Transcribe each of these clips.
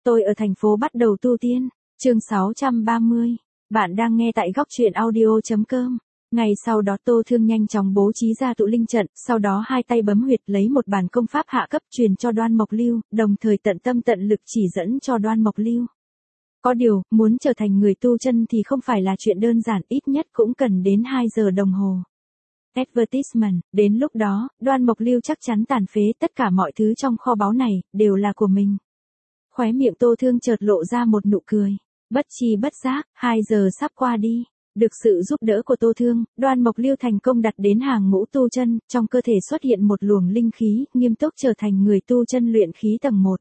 Tôi ở thành phố bắt đầu tu tiên. Chương 630. Bạn đang nghe tại góc truyện audio.com. Ngày sau đó Tô Thương nhanh chóng bố trí ra tụ linh trận, sau đó hai tay bấm huyệt lấy một bản công pháp hạ cấp truyền cho Đoan Mộc Lưu, đồng thời tận tâm tận lực chỉ dẫn cho Đoan Mộc Lưu. Có điều, muốn trở thành người tu chân thì không phải là chuyện đơn giản, ít nhất cũng cần đến 2 giờ đồng hồ. Advertisement, đến lúc đó, Đoan Mộc Lưu chắc chắn tàn phế, tất cả mọi thứ trong kho báu này, đều là của mình. Khóe miệng Tô Thương chợt lộ ra một nụ cười. Bất chi bất giác, 2 giờ sắp qua đi. Được sự giúp đỡ của Tô Thương, Đoan Mộc Lưu thành công đặt đến hàng ngũ tu chân, trong cơ thể xuất hiện một luồng linh khí, nghiêm túc trở thành người tu chân luyện khí tầng 1.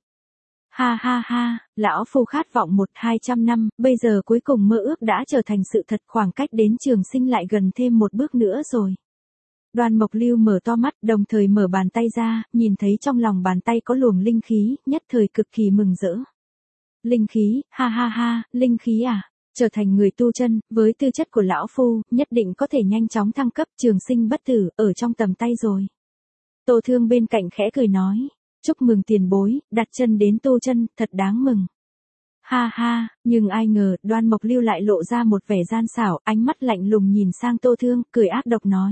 Ha ha ha, lão phu khát vọng 100-200 năm, bây giờ cuối cùng mơ ước đã trở thành sự thật, khoảng cách đến trường sinh lại gần thêm một bước nữa rồi. Đoan Mộc Lưu mở to mắt, đồng thời mở bàn tay ra, nhìn thấy trong lòng bàn tay có luồng linh khí, nhất thời cực kỳ mừng rỡ. Linh khí, ha ha ha, linh khí à? Trở thành người tu chân, với tư chất của lão phu, nhất định có thể nhanh chóng thăng cấp, trường sinh bất tử, ở trong tầm tay rồi. Tô Thương bên cạnh khẽ cười nói, chúc mừng tiền bối, đặt chân đến tu chân, thật đáng mừng. Ha ha, nhưng ai ngờ, Đoan Mộc Lưu lại lộ ra một vẻ gian xảo, ánh mắt lạnh lùng nhìn sang Tô Thương, cười ác độc nói.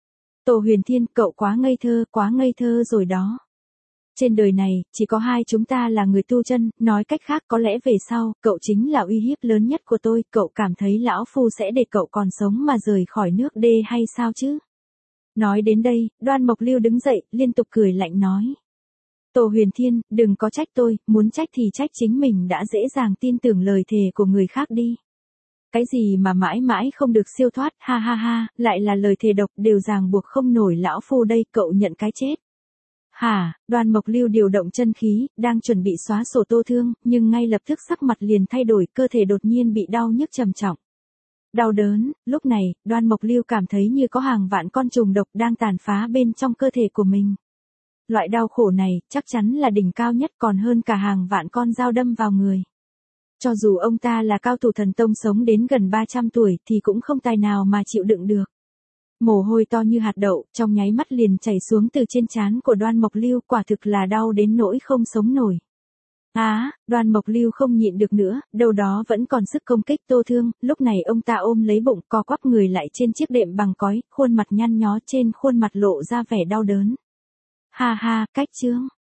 Tô Huyền Thiên, cậu quá ngây thơ rồi đó. Trên đời này, chỉ có hai chúng ta là người tu chân, nói cách khác có lẽ về sau, cậu chính là uy hiếp lớn nhất của tôi, cậu cảm thấy lão phu sẽ để cậu còn sống mà rời khỏi nước đê hay sao chứ? Nói đến đây, Đoan Mộc Lưu đứng dậy, liên tục cười lạnh nói. Tô Huyền Thiên, đừng có trách tôi, muốn trách thì trách chính mình đã dễ dàng tin tưởng lời thề của người khác đi. Cái gì mà mãi mãi không được siêu thoát, ha ha ha, lại là lời thề độc, đều ràng buộc không nổi lão phu đây, cậu nhận cái chết. Hả, Đoan Mộc Lưu điều động chân khí, đang chuẩn bị xóa sổ Tô Thương, nhưng ngay lập tức sắc mặt liền thay đổi, cơ thể đột nhiên bị đau nhức trầm trọng. Đau đớn, lúc này, Đoan Mộc Lưu cảm thấy như có hàng vạn con trùng độc đang tàn phá bên trong cơ thể của mình. Loại đau khổ này, chắc chắn là đỉnh cao nhất, còn hơn cả hàng vạn con dao đâm vào người. Cho dù ông ta là cao thủ thần tông sống đến gần 300 tuổi thì cũng không tài nào mà chịu đựng được. Mồ hôi to như hạt đậu, trong nháy mắt liền chảy xuống từ trên trán của Đoan Mộc Lưu, quả thực là đau đến nỗi không sống nổi. Đoan Mộc Lưu không nhịn được nữa, đâu đó vẫn còn sức công kích Tô Thương, lúc này ông ta ôm lấy bụng, co quắp người lại trên chiếc đệm bằng cói, khuôn mặt nhăn nhó, trên khuôn mặt lộ ra vẻ đau đớn. Ha ha, cách chướng.